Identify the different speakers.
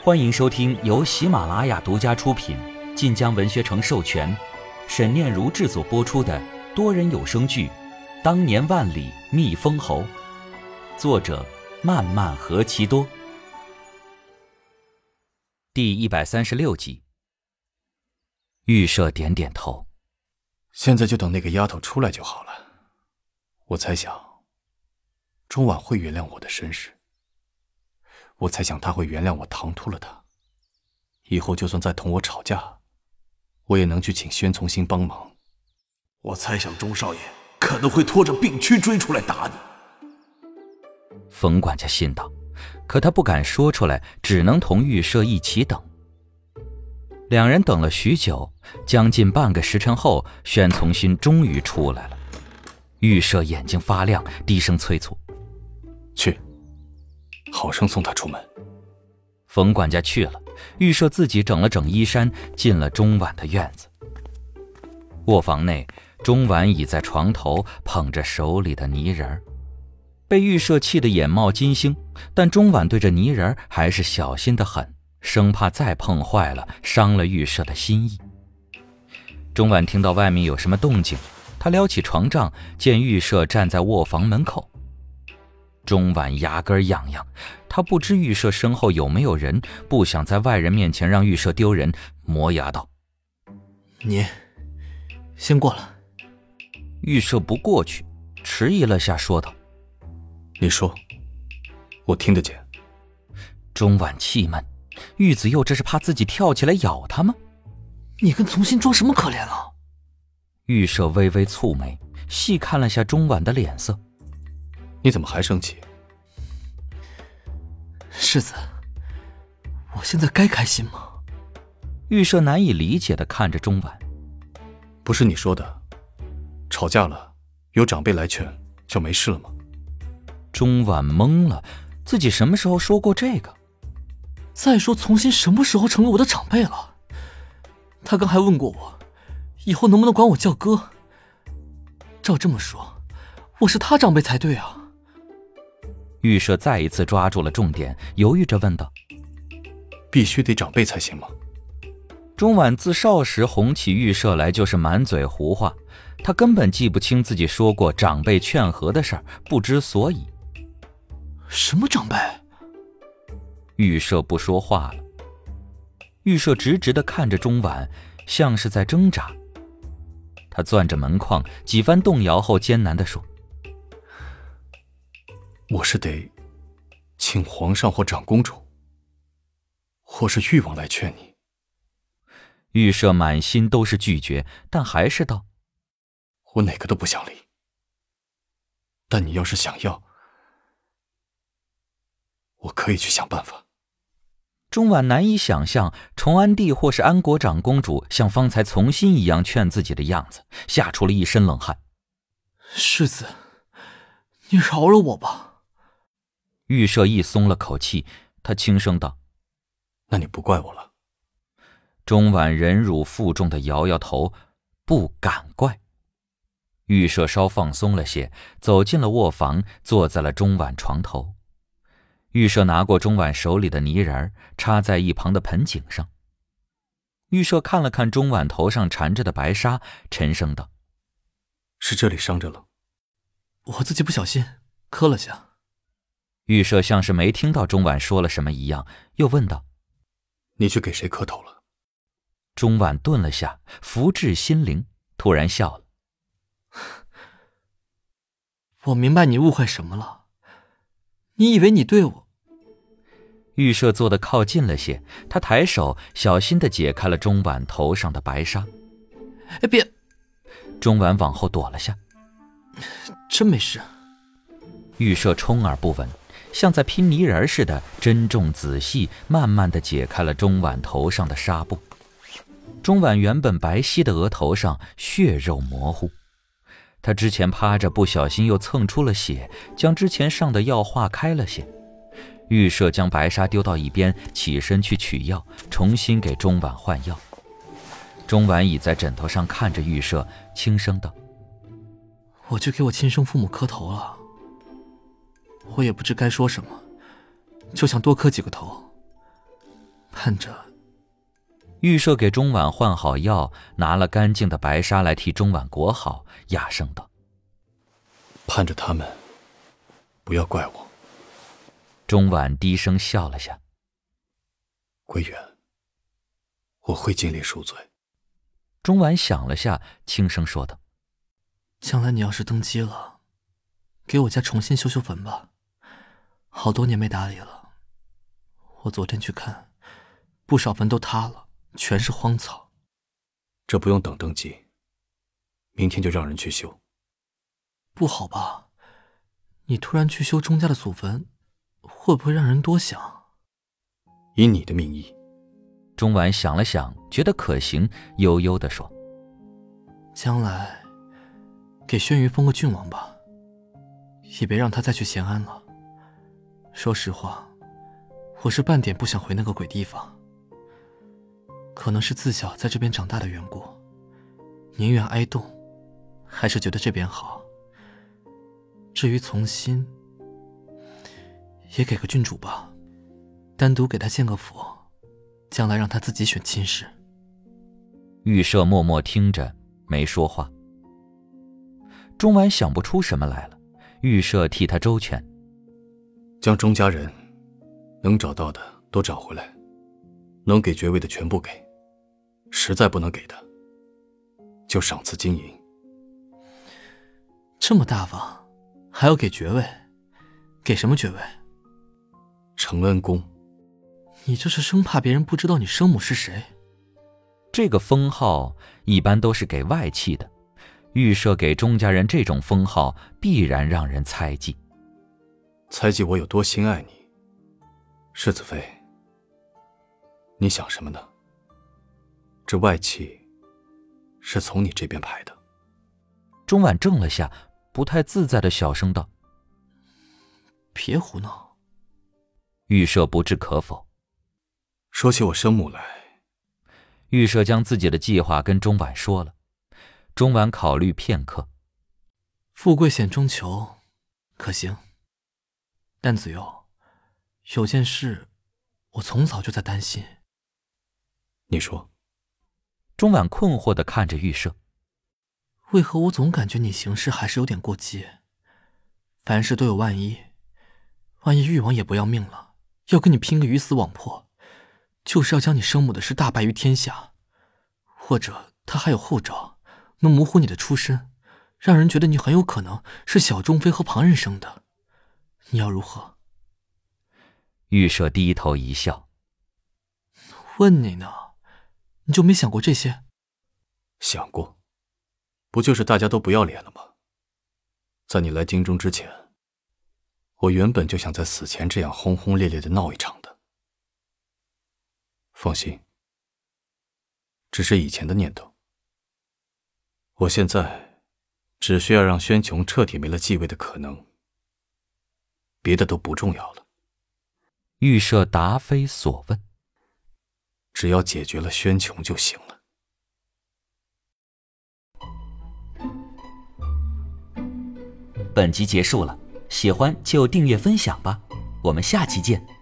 Speaker 1: 欢迎收听由喜马拉雅独家出品、晋江文学城授权、沈念如制作播出的多人有声剧《当年万里觅封侯》，作者漫漫何其多。第136集。预设点点头，
Speaker 2: 现在就等那个丫头出来就好了。我猜想钟婉会原谅我的身世，我猜想她会原谅我唐突了她，以后就算再同我吵架，我也能去请宣从新帮忙。
Speaker 3: 我猜想钟少爷可能会拖着病躯追出来打你。
Speaker 1: 冯管家心道，可他不敢说出来，只能同预设一起等。两人等了许久，将近半个时辰后，宣从新终于出来了。预设眼睛发亮，低声催促：
Speaker 2: 去，好生送他出门。
Speaker 1: 冯管家去了，预设自己整了整衣衫，进了钟婉的院子。卧房内，钟婉倚在床头，捧着手里的泥人，被预设气得眼冒金星，但钟婉对着泥人还是小心得很，生怕再碰坏了，伤了预设的心意。钟婉听到外面有什么动静，她撩起床帐，见预设站在卧房门口。钟婉牙根痒痒，她不知预设身后有没有人，不想在外人面前让预设丢人，磨牙道：
Speaker 4: 你先过来。
Speaker 1: 预设不过去，迟疑了下，说道：
Speaker 2: 你说，我听得见。
Speaker 1: 钟婉气闷，玉子佑这是怕自己跳起来咬他吗？
Speaker 4: 你跟从新装什么可怜啊？
Speaker 1: 预设微微蹙眉，细看了下钟婉的脸色。
Speaker 2: 你怎么还生气？
Speaker 4: 世子，我现在该开心吗？
Speaker 1: 预设难以理解地看着钟婉。
Speaker 2: 不是你说的，吵架了有长辈来劝就没事了吗？
Speaker 1: 钟婉懵了，自己什么时候说过这个？
Speaker 4: 再说从新什么时候成为我的长辈了？他刚还问过我以后能不能管我叫哥。照这么说，我是他长辈才对啊。
Speaker 1: 预设再一次抓住了重点，犹豫着问道：
Speaker 2: 必须得长辈才行吗？
Speaker 1: 钟婉自少时哄起预设来就是满嘴胡话，他根本记不清自己说过长辈劝和的事儿，不知所以。
Speaker 4: 什么长辈？
Speaker 1: 预设不说话了。预设直直地看着钟婉，像是在挣扎。他攥着门框，几番动摇后艰难地说：
Speaker 2: 我是得请皇上或长公主，或是誉王来劝你。
Speaker 1: 预设满心都是拒绝，但还是道：
Speaker 2: 我哪个都不想理，但你要是想要，我可以去想办法。
Speaker 1: 钟婉难以想象崇安帝或是安国长公主像方才从新一样劝自己的样子，吓出了一身冷汗。
Speaker 4: 世子，你饶了我吧。
Speaker 1: 预设一松了口气，他轻声道：
Speaker 2: 那你不怪我了。
Speaker 1: 钟婉忍辱负重地摇摇头，不敢怪。预设稍放松了些，走进了卧房，坐在了钟婉床头。预设拿过钟婉手里的泥人，插在一旁的盆景上。预设看了看钟婉头上缠着的白纱，沉声道：
Speaker 2: 是这里伤着了。
Speaker 4: 我自己不小心磕了下。
Speaker 1: 预设像是没听到钟婉说了什么一样，又问道：
Speaker 2: 你去给谁磕头了？
Speaker 1: 钟婉顿了下，福至心灵，突然笑了。
Speaker 4: 我明白你误会什么了，你以为你对我……
Speaker 1: 预设坐得靠近了些，他抬手小心地解开了钟婉头上的白纱。
Speaker 4: 别！
Speaker 1: 钟婉往后躲了下。
Speaker 4: 真没事。
Speaker 1: 预设充耳不闻，像在拼泥人似的，珍重仔细，慢慢地解开了钟婉头上的纱布。钟婉原本白皙的额头上血肉模糊，她之前趴着不小心又蹭出了血，将之前上的药化开了些。预设将白纱丢到一边，起身去取药，重新给钟婉换药。钟婉倚在枕头上看着预设，轻声道：
Speaker 4: 我去给我亲生父母磕头了。我也不知该说什么，就想多磕几个头。 盼着。
Speaker 1: 玉舍给钟婉换好药，拿了干净的白纱来替钟婉裹好，哑声道：“
Speaker 2: 盼着他们不要怪我。”
Speaker 1: 钟婉低声笑了下：“
Speaker 2: 桂圆，我会尽力赎罪。”
Speaker 1: 钟婉想了下，轻声说道：“
Speaker 4: 将来你要是登基了，给我家重新修修坟吧，好多年没打理了。我昨天去看，不少坟都塌了，全是荒草。”
Speaker 2: 这不用等登基，明天就让人去修。
Speaker 4: 不好吧？你突然去修钟家的祖坟，会不会让人多想？
Speaker 2: 以你的名义。
Speaker 1: 钟婉想了想，觉得可行，悠悠地说：“
Speaker 4: 将来给轩辕封个郡王吧，也别让他再去咸安了。说实话，我是半点不想回那个鬼地方。可能是自小在这边长大的缘故，宁愿挨冻，还是觉得这边好。至于从新，也给个郡主吧，单独给他建个府，将来让他自己选亲事。”
Speaker 1: 玉舍默默听着，没说话。钟婉想不出什么来了，玉舍替他周全：“
Speaker 2: 将钟家人能找到的都找回来，能给爵位的全部给，实在不能给的，就赏赐金银。”
Speaker 4: 这么大方，还要给爵位？给什么爵位？
Speaker 2: 承恩公。
Speaker 4: 你这是生怕别人不知道你生母是谁？
Speaker 1: 这个封号一般都是给外戚的，玉舍给钟家人这种封号，必然让人猜忌。
Speaker 2: 猜忌我有多心爱你？世子妃，你想什么呢？这外戚是从你这边排的。
Speaker 1: 钟婉怔了下，不太自在的小声道：“
Speaker 4: 别胡闹。”
Speaker 1: 玉舍不置可否。
Speaker 2: 说起我生母来，
Speaker 1: 玉舍将自己的计划跟钟婉说了。钟婉考虑片刻：“
Speaker 4: 富贵险中求，可行。但子悠，有件事我从早就在担心。”
Speaker 2: 你说。
Speaker 4: 钟婉困惑地看着玉舍：“为何我总感觉你行事还是有点过激？凡事都有万一，万一誉王也不要命了，要跟你拼个鱼死网破，就是要将你生母的事大白于天下，或者他还有后招，能模糊你的出身，让人觉得你很有可能是小钟妃和旁人生的，你要如何？”
Speaker 1: 玉舍低头一笑：“
Speaker 4: 问你呢，你就没想过这些？”
Speaker 2: 想过，不就是大家都不要脸了吗？在你来京中之前，我原本就想在死前这样轰轰烈烈的闹一场的。放心，只是以前的念头。我现在只需要让宣琼彻底没了继位的可能，别的都不重要了。
Speaker 1: 玉舍答非所问：“
Speaker 2: 只要解决了宣琼就行了。”
Speaker 1: 本集结束了，喜欢就订阅分享吧，我们下期见。